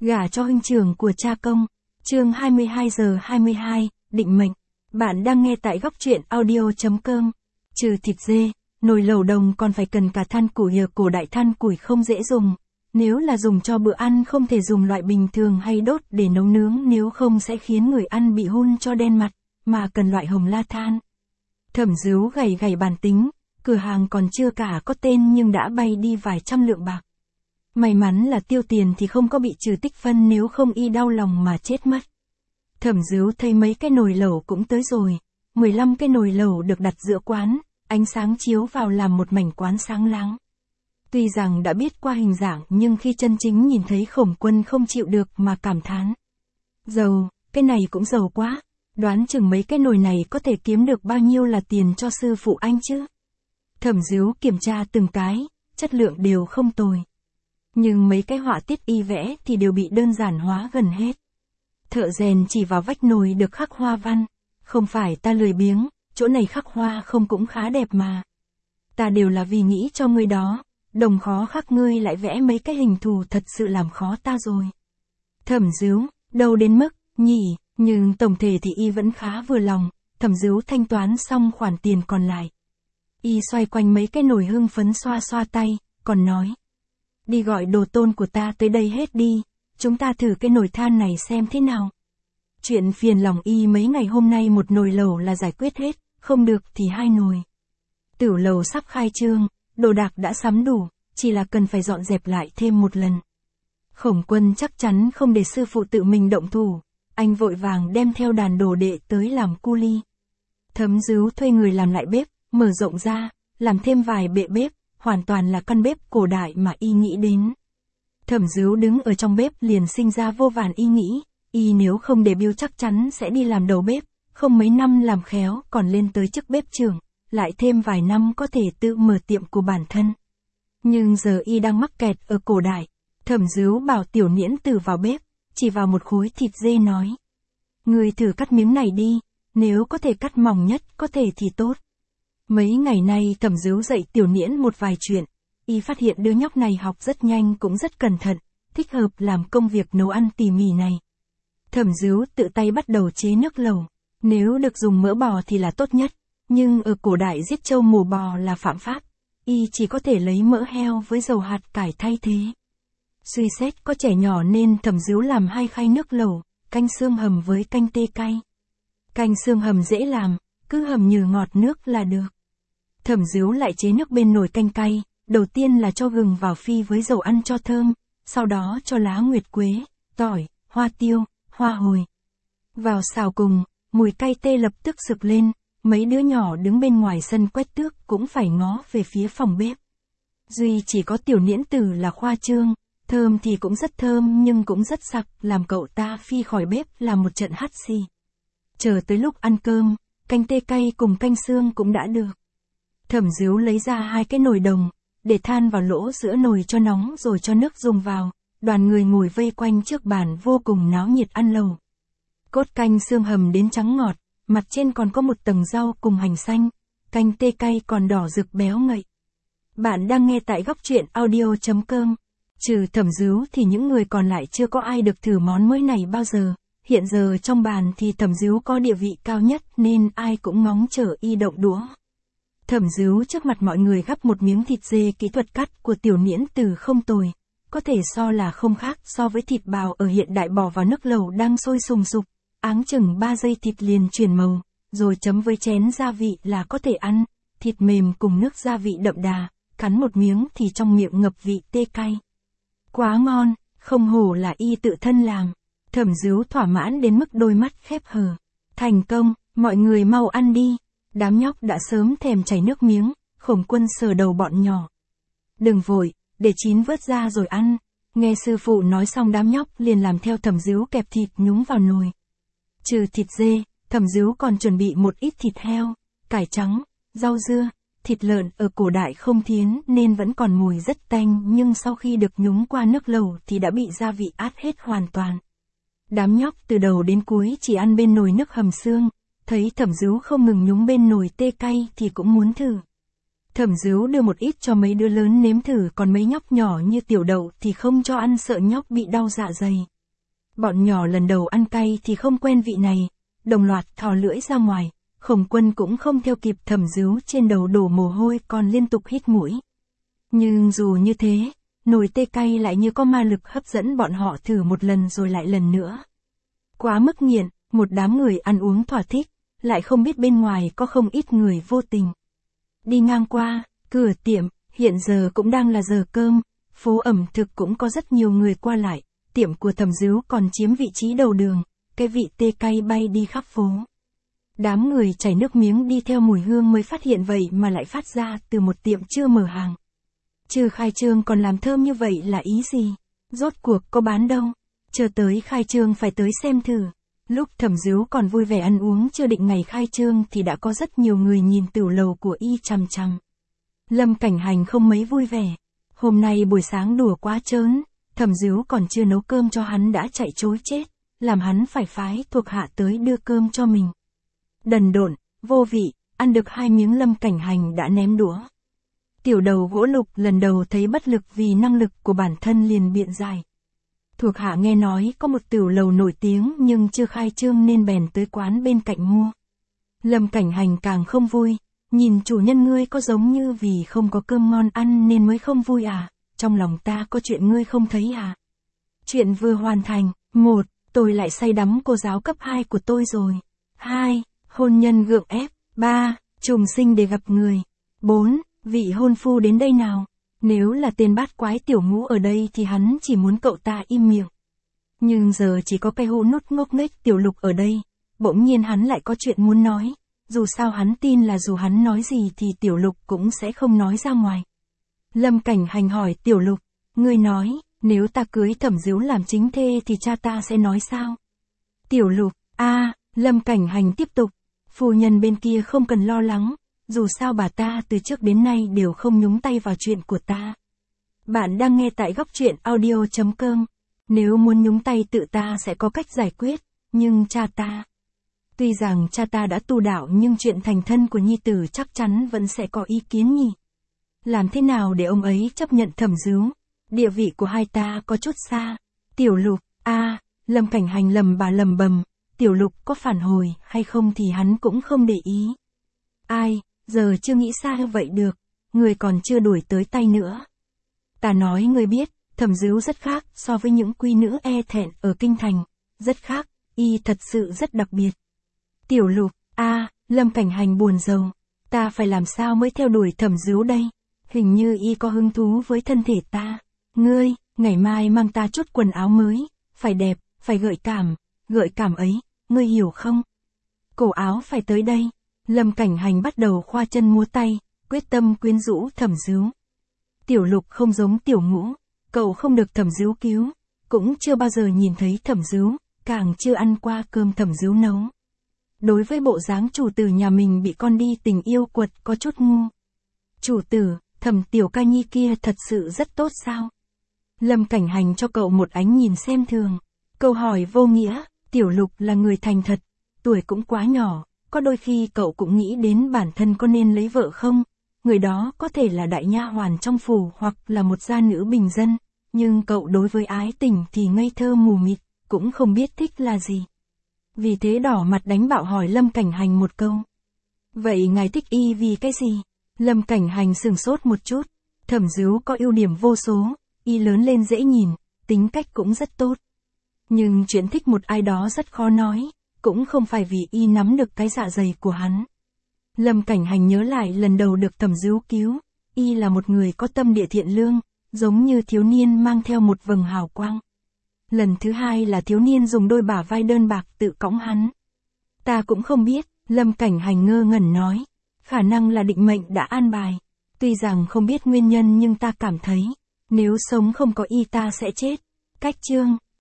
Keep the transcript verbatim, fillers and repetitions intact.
Gả cho huynh trưởng của cha công. Chương hai mươi hai giờ hai mươi hai, định mệnh. Bạn đang nghe tại góc truyện audio.com. Trừ thịt dê, nồi lẩu đồng còn phải cần cả than củi. Ở cổ đại than củi không dễ dùng. Nếu là dùng cho bữa ăn không thể dùng loại bình thường hay đốt để nấu nướng, nếu không sẽ khiến người ăn bị hun cho đen mặt, mà cần loại hồng la than. Thẩm Dứu gầy gầy bàn tính, cửa hàng còn chưa cả có tên nhưng đã bay đi vài trăm lượng bạc. May mắn là tiêu tiền thì không có bị trừ tích phân, nếu không y đau lòng mà chết mất. Thẩm Dứu thấy mấy cái nồi lẩu cũng tới rồi, mười lăm cái nồi lẩu được đặt giữa quán, ánh sáng chiếu vào làm một mảnh quán sáng láng. Tuy rằng đã biết qua hình dạng nhưng khi chân chính nhìn thấy Khổng Quân không chịu được mà cảm thán. Giàu, cái này cũng giàu quá, đoán chừng mấy cái nồi này có thể kiếm được bao nhiêu là tiền cho sư phụ anh chứ. Thẩm Dứu kiểm tra từng cái, chất lượng đều không tồi. Nhưng mấy cái họa tiết y vẽ thì đều bị đơn giản hóa gần hết. Thợ rèn chỉ vào vách nồi được khắc hoa văn, không phải ta lười biếng, chỗ này khắc hoa không cũng khá đẹp mà. Ta đều là vì nghĩ cho ngươi đó, đồng khó khắc ngươi lại vẽ mấy cái hình thù thật sự làm khó ta rồi. Thẩm Dứu, đâu đến mức, nhỉ, nhưng tổng thể thì y vẫn khá vừa lòng. Thẩm Dứu thanh toán xong khoản tiền còn lại. Y xoay quanh mấy cái nồi hưng phấn xoa xoa tay, còn nói. Đi gọi đồ tôn của ta tới đây hết đi, chúng ta thử cái nồi than này xem thế nào. Chuyện phiền lòng y mấy ngày hôm nay một nồi lẩu là giải quyết hết, không được thì hai nồi. Tửu lầu sắp khai trương, đồ đạc đã sắm đủ, chỉ là cần phải dọn dẹp lại thêm một lần. Khổng Quân chắc chắn không để sư phụ tự mình động thủ, anh vội vàng đem theo đàn đồ đệ tới làm cu li. Thẩm Dứu thuê người làm lại bếp, mở rộng ra, làm thêm vài bệ bếp, hoàn toàn là căn bếp cổ đại mà y nghĩ đến. Thẩm Dứu đứng ở trong bếp liền sinh ra vô vàn ý nghĩ, y nếu không để biêu chắc chắn sẽ đi làm đầu bếp, không mấy năm làm khéo còn lên tới chức bếp trưởng, lại thêm vài năm có thể tự mở tiệm của bản thân. Nhưng giờ y đang mắc kẹt ở cổ đại. Thẩm Dứu bảo Tiểu Niễn Tử vào bếp, chỉ vào một khối thịt dê nói. Người thử cắt miếng này đi, nếu có thể cắt mỏng nhất có thể thì tốt. Mấy ngày nay Thẩm Dứu dạy Tiểu Niễn một vài chuyện, y phát hiện đứa nhóc này học rất nhanh cũng rất cẩn thận, thích hợp làm công việc nấu ăn tỉ mỉ này. Thẩm Dứu tự tay bắt đầu chế nước lẩu, nếu được dùng mỡ bò thì là tốt nhất, nhưng ở cổ đại giết trâu mổ bò là phạm pháp, y chỉ có thể lấy mỡ heo với dầu hạt cải thay thế. Suy xét có trẻ nhỏ nên Thẩm Dứu làm hai khay nước lẩu, canh xương hầm với canh tê cay. Canh xương hầm dễ làm, cứ hầm nhừ ngọt nước là được. Thẩm Dứu lại chế nước bên nồi canh cay, đầu tiên là cho gừng vào phi với dầu ăn cho thơm, sau đó cho lá nguyệt quế, tỏi, hoa tiêu, hoa hồi. Vào xào cùng, mùi cay tê lập tức sực lên, mấy đứa nhỏ đứng bên ngoài sân quét tước cũng phải ngó về phía phòng bếp. Duy chỉ có Tiểu Niễn Tử là khoa trương, thơm thì cũng rất thơm nhưng cũng rất sặc, làm cậu ta phi khỏi bếp là một trận hắt xì. Chờ tới lúc ăn cơm, canh tê cay cùng canh xương cũng đã được. Thẩm Dứu lấy ra hai cái nồi đồng, để than vào lỗ giữa nồi cho nóng rồi cho nước dùng vào, đoàn người ngồi vây quanh trước bàn vô cùng náo nhiệt ăn lẩu. Cốt canh xương hầm đến trắng ngọt, mặt trên còn có một tầng rau cùng hành xanh, canh tê cay còn đỏ rực béo ngậy. Bạn đang nghe tại góc truyện audio.com. Trừ Thẩm Dứu thì những người còn lại chưa có ai được thử món mới này bao giờ. Hiện giờ trong bàn thì Thẩm Dứu có địa vị cao nhất nên ai cũng ngóng chờ y động đũa. Thẩm Dứu trước mặt mọi người gắp một miếng thịt dê, kỹ thuật cắt của Tiểu Niễn Tử không tồi, có thể so là không khác so với thịt bào ở hiện đại, bỏ vào nước lẩu đang sôi sùng sục, áng chừng ba giây thịt liền chuyển màu, rồi chấm với chén gia vị là có thể ăn, thịt mềm cùng nước gia vị đậm đà, cắn một miếng thì trong miệng ngập vị tê cay. Quá ngon, không hổ là y tự thân làm. Thẩm Dứu thỏa mãn đến mức đôi mắt khép hờ. Thành công, mọi người mau ăn đi. Đám nhóc đã sớm thèm chảy nước miếng, Khổng Quân sờ đầu bọn nhỏ. Đừng vội, để chín vớt ra rồi ăn. Nghe sư phụ nói xong đám nhóc liền làm theo Thẩm Dứu kẹp thịt nhúng vào nồi. Trừ thịt dê, Thẩm Dứu còn chuẩn bị một ít thịt heo, cải trắng, rau dưa. Thịt lợn ở cổ đại không thiến nên vẫn còn mùi rất tanh, nhưng sau khi được nhúng qua nước lẩu thì đã bị gia vị át hết hoàn toàn. Đám nhóc từ đầu đến cuối chỉ ăn bên nồi nước hầm xương, thấy Thẩm Dứu không ngừng nhúng bên nồi tê cay thì cũng muốn thử. Thẩm Dứu đưa một ít cho mấy đứa lớn nếm thử, còn mấy nhóc nhỏ như Tiểu Đậu thì không cho ăn, sợ nhóc bị đau dạ dày. Bọn nhỏ lần đầu ăn cay thì không quen vị này, đồng loạt thò lưỡi ra ngoài, Khổng Quân cũng không theo kịp, Thẩm Dứu trên đầu đổ mồ hôi còn liên tục hít mũi. Nhưng dù như thế, nồi tê cay lại như có ma lực hấp dẫn bọn họ thử một lần rồi lại lần nữa. Quá mức nghiện, một đám người ăn uống thỏa thích, lại không biết bên ngoài có không ít người vô tình. Đi ngang qua, cửa tiệm, hiện giờ cũng đang là giờ cơm, phố ẩm thực cũng có rất nhiều người qua lại, tiệm của Thẩm Dứu còn chiếm vị trí đầu đường, cái vị tê cay bay đi khắp phố. Đám người chảy nước miếng đi theo mùi hương mới phát hiện vậy mà lại phát ra từ một tiệm chưa mở hàng. Chưa khai trương còn làm thơm như vậy là ý gì? Rốt cuộc có bán đâu? Chờ tới khai trương phải tới xem thử. Lúc Thẩm Dứu còn vui vẻ ăn uống chưa định ngày khai trương thì đã có rất nhiều người nhìn tửu lầu của y chằm chằm. Lâm Cảnh Hành không mấy vui vẻ. Hôm nay buổi sáng đùa quá trớn, Thẩm Dứu còn chưa nấu cơm cho hắn đã chạy trối chết, làm hắn phải phái thuộc hạ tới đưa cơm cho mình. Đần độn, vô vị, ăn được hai miếng Lâm Cảnh Hành đã ném đũa. Tiểu đầu gỗ Lục lần đầu thấy bất lực vì năng lực của bản thân liền biện giải. Thuộc hạ nghe nói có một tửu lầu nổi tiếng nhưng chưa khai trương nên bèn tới quán bên cạnh mua. Lâm Cảnh Hành càng không vui, nhìn chủ nhân ngươi có giống như vì không có cơm ngon ăn nên mới không vui à, trong lòng ta có chuyện ngươi không thấy à. Chuyện vừa hoàn thành, một, tôi lại say đắm cô giáo cấp hai của tôi rồi. Hai, hôn nhân gượng ép. Ba, trùng sinh để gặp người. Bốn, vị hôn phu đến đây nào. Nếu là tên bát quái Tiểu Ngũ ở đây thì hắn chỉ muốn cậu ta im miệng. Nhưng giờ chỉ có cái hũ nút ngốc nghếch Tiểu Lục ở đây, bỗng nhiên hắn lại có chuyện muốn nói. Dù sao hắn tin là dù hắn nói gì thì Tiểu Lục cũng sẽ không nói ra ngoài. Lâm Cảnh Hành hỏi Tiểu Lục, ngươi nói, nếu ta cưới Thẩm Dứu làm chính thê thì cha ta sẽ nói sao? Tiểu Lục, a, à, Lâm Cảnh Hành tiếp tục, phu nhân bên kia không cần lo lắng, dù sao bà ta từ trước đến nay đều không nhúng tay vào chuyện của ta. Bạn đang nghe tại góc truyện audio chấm com, nếu muốn nhúng tay tự ta sẽ có cách giải quyết, nhưng cha ta... Tuy rằng cha ta đã tu đạo nhưng chuyện thành thân của nhi tử chắc chắn vẫn sẽ có ý kiến nhỉ. Làm thế nào để ông ấy chấp nhận Thẩm Dứu? Địa vị của hai ta có chút xa. Tiểu Lục, a, à, Lâm Cảnh Hành lầm bà lầm bầm, Tiểu Lục có phản hồi hay không thì hắn cũng không để ý. Ai, giờ chưa nghĩ xa vậy được, người còn chưa đuổi tới tay nữa. Ta nói người biết, Thẩm Dứu rất khác so với những quý nữ e thẹn ở kinh thành, rất khác, y thật sự rất đặc biệt. Tiểu Lục, a, à, Lâm Cảnh Hành buồn rầu, ta phải làm sao mới theo đuổi Thẩm Dứu đây? Hình như y có hứng thú với thân thể ta. Ngươi, ngày mai mang ta chút quần áo mới, phải đẹp, phải gợi cảm, gợi cảm ấy, ngươi hiểu không? Cổ áo phải tới đây. Lâm Cảnh Hành bắt đầu khoa chân múa tay, quyết tâm quyến rũ Thẩm Dứu. Tiểu Lục không giống Tiểu Ngũ, cậu không được Thẩm Dứu cứu, cũng chưa bao giờ nhìn thấy Thẩm Dứu, càng chưa ăn qua cơm Thẩm Dứu nấu. Đối với bộ dáng chủ tử nhà mình bị con đi tình yêu quật có chút ngu. Chủ tử, Thẩm Tiểu Ca Nhi kia thật sự rất tốt sao? Lâm Cảnh Hành cho cậu một ánh nhìn xem thường. Câu hỏi vô nghĩa, Tiểu Lục là người thành thật, tuổi cũng quá nhỏ, có đôi khi cậu cũng nghĩ đến bản thân có nên lấy vợ không? Người đó có thể là đại nha hoàn trong phủ hoặc là một gia nữ bình dân, nhưng cậu đối với ái tình thì ngây thơ mù mịt, cũng không biết thích là gì. Vì thế đỏ mặt đánh bạo hỏi Lâm Cảnh Hành một câu. Vậy ngài thích y vì cái gì? Lâm Cảnh Hành sửng sốt một chút. Thẩm Dứu có ưu điểm vô số, y lớn lên dễ nhìn, tính cách cũng rất tốt. Nhưng chuyện thích một ai đó rất khó nói, cũng không phải vì y nắm được cái dạ dày của hắn. Lâm Cảnh Hành nhớ lại lần đầu được Thẩm Dứu cứu, y là một người có tâm địa thiện lương, giống như thiếu niên mang theo một vầng hào quang. Lần thứ hai là thiếu niên dùng đôi bả vai đơn bạc tự cõng hắn. Ta cũng không biết, Lâm Cảnh Hành ngơ ngẩn nói, khả năng là định mệnh đã an bài. Tuy rằng không biết nguyên nhân nhưng ta cảm thấy, nếu sống không có y ta sẽ chết. Cách chương